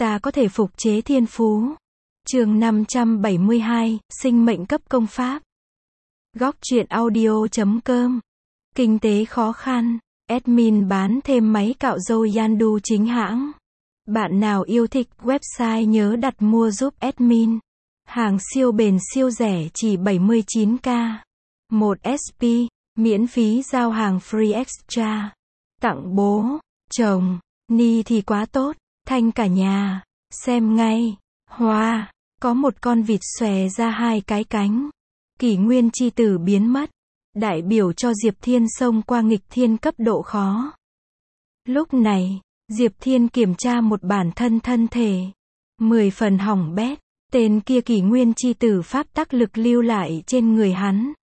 Ta có thể phục chế thiên phú. Chương 572, sinh mệnh cấp công pháp. Góc truyện audio.com. Kinh tế khó khăn. Admin bán thêm máy cạo râu Yandu chính hãng. Bạn nào yêu thích website nhớ đặt mua giúp admin. Hàng siêu bền siêu rẻ chỉ 79k. 1 SP, miễn phí giao hàng free extra. Tặng bố, chồng, ni thì quá tốt, thanh cả nhà. Xem ngay. Hoa, có một con vịt xòe ra hai cái cánh. Kỷ nguyên chi tử biến mất. Đại biểu cho Diệp Thiên xông qua nghịch thiên cấp độ khó. Lúc này, Diệp Thiên kiểm tra một bản thân thân thể. 10 phần hỏng bét. Tên kia kỷ nguyên chi tử pháp tắc lực lưu lại trên người hắn.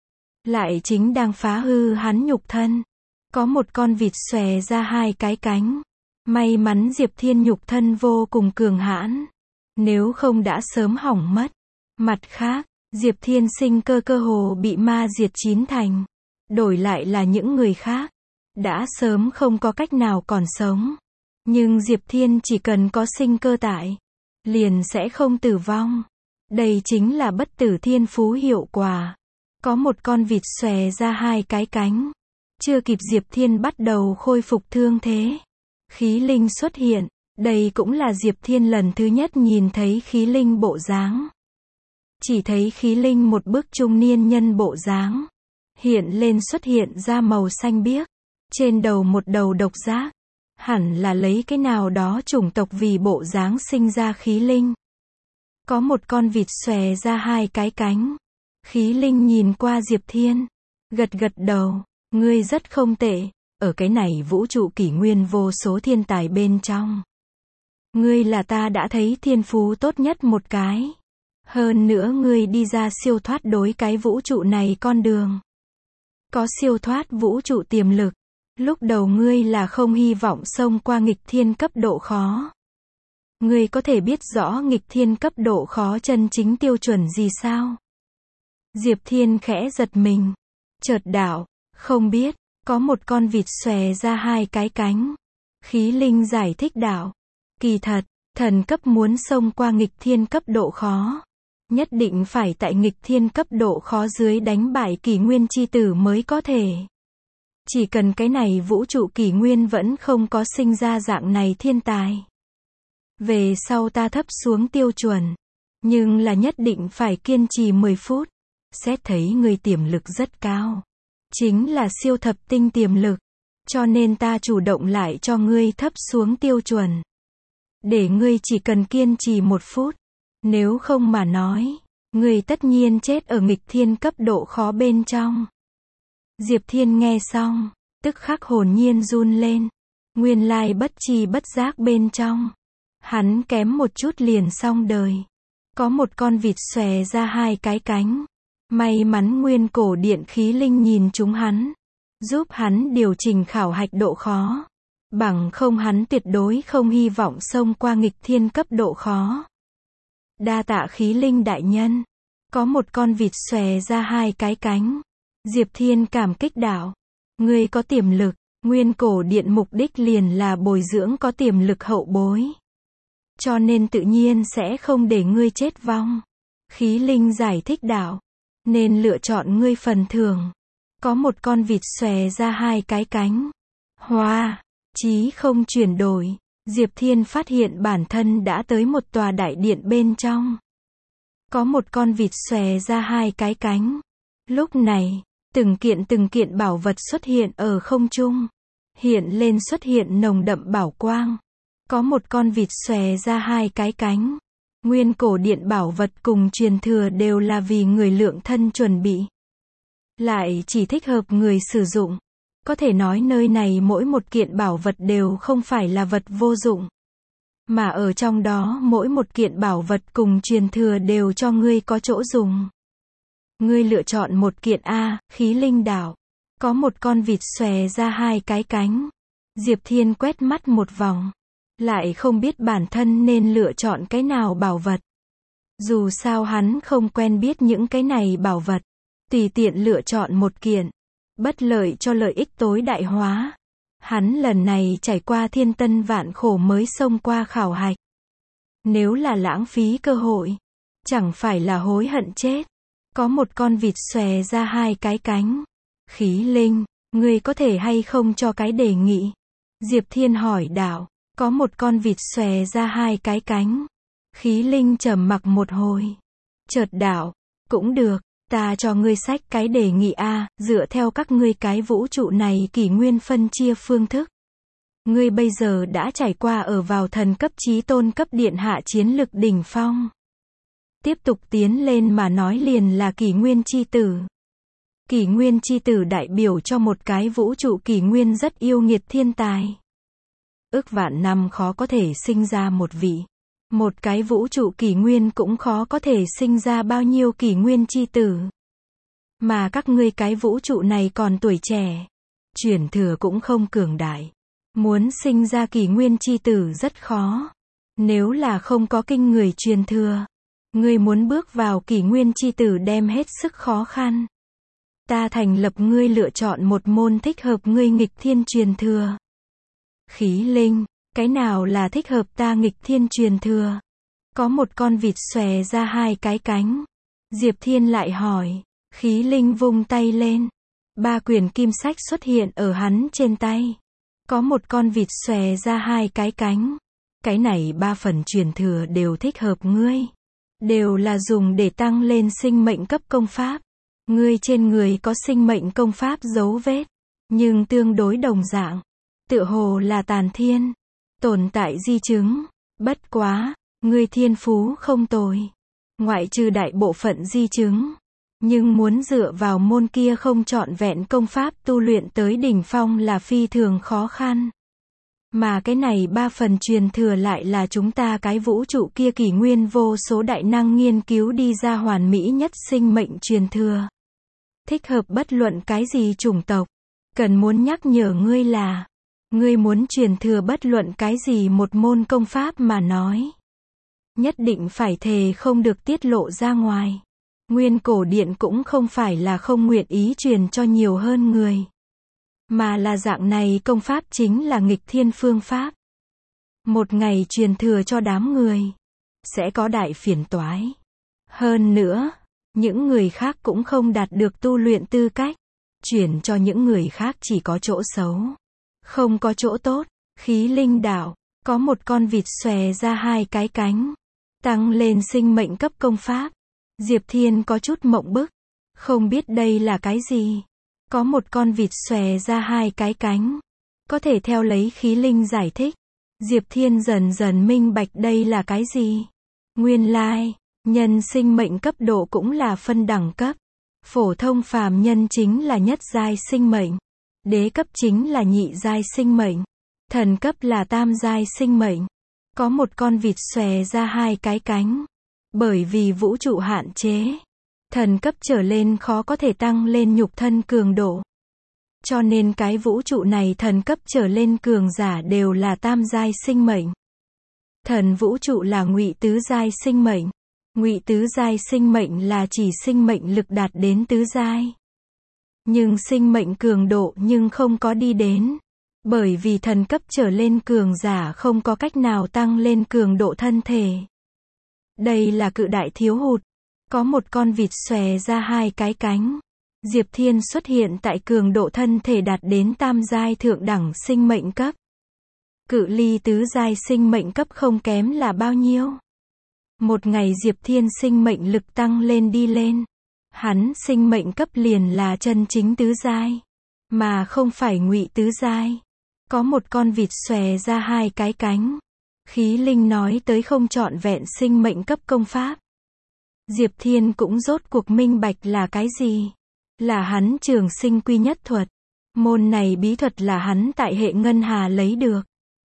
Lại chính đang phá hư hắn nhục thân. Có một con vịt xòe ra hai cái cánh. May mắn Diệp Thiên nhục thân vô cùng cường hãn. Nếu không đã sớm hỏng mất. Mặt khác, Diệp Thiên sinh cơ hồ bị ma diệt chín thành. Đổi lại là những người khác. Đã sớm không có cách nào còn sống. Nhưng Diệp Thiên chỉ cần có sinh cơ tại. Liền sẽ không tử vong. Đây chính là bất tử thiên phú hiệu quả. Có một con vịt xòe ra hai cái cánh. Chưa kịp Diệp Thiên bắt đầu khôi phục thương thế. Khí linh xuất hiện. Đây cũng là Diệp Thiên lần thứ nhất nhìn thấy khí linh bộ dáng. Chỉ thấy khí linh một bức trung niên nhân bộ dáng. Hiện lên xuất hiện ra màu xanh biếc. Trên đầu một đầu độc giác. Hẳn là lấy cái nào đó chủng tộc vì bộ dáng sinh ra khí linh. Có một con vịt xòe ra hai cái cánh. Khí linh nhìn qua Diệp Thiên. Gật gật đầu. Ngươi rất không tệ. Ở cái này vũ trụ kỷ nguyên vô số thiên tài bên trong. Ngươi là ta đã thấy thiên phú tốt nhất một cái. Hơn nữa ngươi đi ra siêu thoát đối cái vũ trụ này con đường. Có siêu thoát vũ trụ tiềm lực. Lúc đầu ngươi là không hy vọng xông qua nghịch thiên cấp độ khó. Ngươi có thể biết rõ nghịch thiên cấp độ khó chân chính tiêu chuẩn gì sao? Diệp Thiên khẽ giật mình. Chợt đạo, không biết, có một con vịt xòe ra hai cái cánh. Khí linh giải thích đạo. Kỳ thật, thần cấp muốn xông qua nghịch thiên cấp độ khó. Nhất định phải tại nghịch thiên cấp độ khó dưới đánh bại kỷ nguyên chi tử mới có thể. Chỉ cần cái này vũ trụ kỷ nguyên vẫn không có sinh ra dạng này thiên tài. Về sau ta thấp xuống tiêu chuẩn. Nhưng là nhất định phải kiên trì 10 phút. Xét thấy người tiềm lực rất cao. Chính là siêu thập tinh tiềm lực. Cho nên ta chủ động lại cho ngươi thấp xuống tiêu chuẩn. Để ngươi chỉ cần kiên trì 1 phút. Nếu không mà nói, ngươi tất nhiên chết ở nghịch thiên cấp độ khó bên trong. Diệp Thiên nghe xong, tức khắc hồn nhiên run lên. Nguyên lai bất tri bất giác bên trong. Hắn kém một chút liền xong đời. Có một con vịt xòe ra hai cái cánh. May mắn nguyên cổ điện khí linh nhìn chúng hắn. Giúp hắn điều chỉnh khảo hạch độ khó. Bằng không hắn tuyệt đối không hy vọng xông qua nghịch thiên cấp độ khó. Đa tạ khí linh đại nhân. Có một con vịt xòe ra hai cái cánh. Diệp Thiên cảm kích đạo. Ngươi có tiềm lực. Nguyên cổ điện mục đích liền là bồi dưỡng có tiềm lực hậu bối. Cho nên tự nhiên sẽ không để ngươi chết vong. Khí linh giải thích đạo. Nên lựa chọn ngươi phần thưởng. Có một con vịt xòe ra hai cái cánh. Hoa, chí không chuyển đổi. Diệp Thiên phát hiện bản thân đã tới một tòa đại điện bên trong. Có một con vịt xòe ra hai cái cánh. Lúc này, từng kiện bảo vật xuất hiện ở không trung. Hiện lên xuất hiện nồng đậm bảo quang. Có một con vịt xòe ra hai cái cánh. Nguyên cổ điện bảo vật cùng truyền thừa đều là vì người lượng thân chuẩn bị. Lại chỉ thích hợp người sử dụng. Có thể nói nơi này mỗi một kiện bảo vật đều không phải là vật vô dụng. Mà ở trong đó mỗi một kiện bảo vật cùng truyền thừa đều cho ngươi có chỗ dùng. Ngươi lựa chọn một kiện A, khí linh đảo. Có một con vịt xòe ra hai cái cánh. Diệp Thiên quét mắt một vòng. Lại không biết bản thân nên lựa chọn cái nào bảo vật. Dù sao hắn không quen biết những cái này bảo vật. Tùy tiện lựa chọn một kiện. Bất lợi cho lợi ích tối đại hóa. Hắn lần này trải qua thiên tân vạn khổ mới xông qua khảo hạch. Nếu là lãng phí cơ hội, chẳng phải là hối hận chết. Có một con vịt xòe ra hai cái cánh. Khí linh, ngươi có thể hay không cho cái đề nghị? Diệp Thiên hỏi đạo. Có một con vịt xòe ra hai cái cánh. Khí linh trầm mặc một hồi. Chợt đạo. Cũng được, ta cho ngươi sách cái đề nghị A, dựa theo các ngươi cái vũ trụ này kỷ nguyên phân chia phương thức. Ngươi bây giờ đã trải qua ở vào thần cấp chí tôn cấp điện hạ chiến lực đỉnh phong. Tiếp tục tiến lên mà nói liền là kỷ nguyên chi tử. Kỷ nguyên chi tử đại biểu cho một cái vũ trụ kỷ nguyên rất yêu nghiệt thiên tài. Ước vạn năm khó có thể sinh ra một vị. Một cái vũ trụ kỷ nguyên cũng khó có thể sinh ra bao nhiêu kỷ nguyên chi tử. Mà các ngươi cái vũ trụ này còn tuổi trẻ. Chuyển thừa cũng không cường đại. Muốn sinh ra kỷ nguyên chi tử rất khó. Nếu là không có kinh người truyền thừa, ngươi muốn bước vào kỷ nguyên chi tử đem hết sức khó khăn. Ta thành lập ngươi lựa chọn một môn thích hợp ngươi nghịch thiên truyền thừa. Khí linh, cái nào là thích hợp ta nghịch thiên truyền thừa? Có một con vịt xòe ra hai cái cánh. Diệp Thiên lại hỏi. Khí linh vung tay lên. 3 quyển kim sách xuất hiện ở hắn trên tay. Có một con vịt xòe ra hai cái cánh. Cái này 3 phần truyền thừa đều thích hợp ngươi. Đều là dùng để tăng lên sinh mệnh cấp công pháp. Ngươi trên người có sinh mệnh công pháp dấu vết. Nhưng tương đối đồng dạng. Tựa hồ là tàn thiên. Tồn tại di chứng. Bất quá, ngươi thiên phú không tồi. Ngoại trừ đại bộ phận di chứng. Nhưng muốn dựa vào môn kia không trọn vẹn công pháp tu luyện tới đỉnh phong là phi thường khó khăn. Mà cái này 3 phần truyền thừa lại là chúng ta cái vũ trụ kia kỷ nguyên vô số đại năng nghiên cứu đi ra hoàn mỹ nhất sinh mệnh truyền thừa. Thích hợp bất luận cái gì chủng tộc. Cần muốn nhắc nhở ngươi là, ngươi muốn truyền thừa bất luận cái gì một môn công pháp mà nói. Nhất định phải thề không được tiết lộ ra ngoài. Nguyên cổ điện cũng không phải là không nguyện ý truyền cho nhiều hơn người. Mà là dạng này công pháp chính là nghịch thiên phương pháp. Một ngày truyền thừa cho đám người. Sẽ có đại phiền toái. Hơn nữa, những người khác cũng không đạt được tu luyện tư cách. Chuyển cho những người khác chỉ có chỗ xấu. Không có chỗ tốt. Khí linh đạo. Có một con vịt xòe ra hai cái cánh. Tăng lên sinh mệnh cấp công pháp. Diệp Thiên có chút mộng bức. Không biết đây là cái gì. Có một con vịt xòe ra hai cái cánh. Có thể theo lấy khí linh giải thích. Diệp Thiên dần dần minh bạch đây là cái gì. Nguyên lai, nhân sinh mệnh cấp độ cũng là phân đẳng cấp. Phổ thông phàm nhân chính là nhất giai sinh mệnh. Đế cấp chính là nhị giai sinh mệnh. Thần cấp là tam giai sinh mệnh. Có một con vịt xòe ra hai cái cánh. Bởi vì vũ trụ hạn chế. Thần cấp trở lên khó có thể tăng lên nhục thân cường độ. Cho nên cái vũ trụ này thần cấp trở lên cường giả đều là tam giai sinh mệnh. Thần vũ trụ là ngụy tứ giai sinh mệnh. Ngụy tứ giai sinh mệnh là chỉ sinh mệnh lực đạt đến tứ giai. Nhưng sinh mệnh cường độ nhưng không có đi đến. Bởi vì thần cấp trở lên cường giả không có cách nào tăng lên cường độ thân thể. Đây là cự đại thiếu hụt. Có một con vịt xòe ra hai cái cánh. Diệp Thiên xuất hiện tại cường độ thân thể đạt đến tam giai thượng đẳng sinh mệnh cấp. Cự ly tứ giai sinh mệnh cấp không kém là bao nhiêu. Một ngày Diệp Thiên sinh mệnh lực tăng lên đi lên. Hắn sinh mệnh cấp liền là chân chính tứ giai. Mà không phải ngụy tứ giai. Có một con vịt xòe ra hai cái cánh. Khí linh nói tới không trọn vẹn sinh mệnh cấp công pháp. Diệp Thiên cũng rốt cuộc minh bạch là cái gì. Là hắn trường sinh quy nhất thuật. Môn này bí thuật là hắn tại hệ ngân hà lấy được.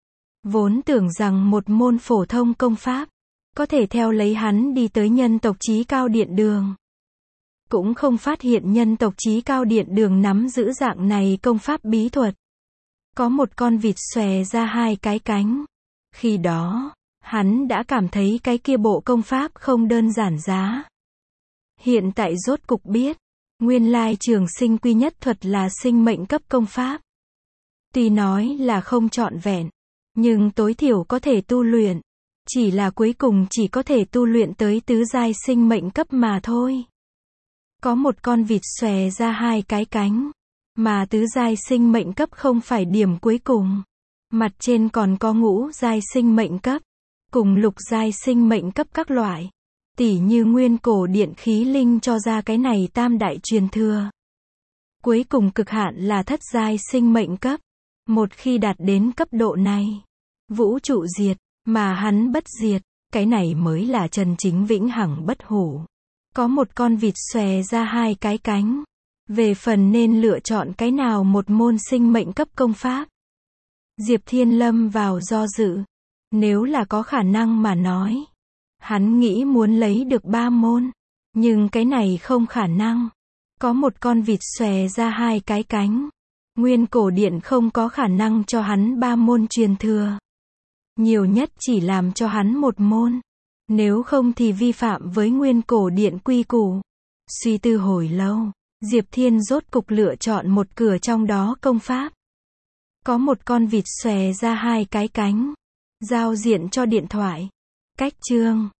Vốn tưởng rằng một môn phổ thông công pháp. Có thể theo lấy hắn đi tới nhân tộc chí cao điện đường. Cũng không phát hiện nhân tộc chí cao điện đường nắm giữ dạng này công pháp bí thuật. Có một con vịt xòe ra hai cái cánh. Khi đó, hắn đã cảm thấy cái kia bộ công pháp không đơn giản giá. Hiện tại rốt cục biết, nguyên lai trường sinh quy nhất thuật là sinh mệnh cấp công pháp. Tuy nói là không trọn vẹn, nhưng tối thiểu có thể tu luyện. Chỉ là cuối cùng chỉ có thể tu luyện tới tứ giai sinh mệnh cấp mà thôi. Có một con vịt xòe ra hai cái cánh. Mà tứ giai sinh mệnh cấp không phải điểm cuối cùng. Mặt trên còn có ngũ giai sinh mệnh cấp. Cùng lục giai sinh mệnh cấp các loại. Tỉ như nguyên cổ điện khí linh cho ra cái này tam đại truyền thừa. Cuối cùng cực hạn là thất giai sinh mệnh cấp. Một khi đạt đến cấp độ này, vũ trụ diệt, mà hắn bất diệt, cái này mới là chân chính vĩnh hằng bất hủ. Có một con vịt xòe ra hai cái cánh. Về phần nên lựa chọn cái nào một môn sinh mệnh cấp công pháp. Diệp Thiên lâm vào do dự. Nếu là có khả năng mà nói. Hắn nghĩ muốn lấy được 3 môn. Nhưng cái này không khả năng. Có một con vịt xòe ra hai cái cánh. Nguyên cổ điện không có khả năng cho hắn 3 môn truyền thừa. Nhiều nhất chỉ làm cho hắn một môn. Nếu không thì vi phạm với nguyên cổ điện quy củ. Suy tư hồi lâu, Diệp Thiên rốt cục lựa chọn một cửa trong đó công pháp. Có một con vịt xòe ra hai cái cánh. Giao diện cho điện thoại. Cách chương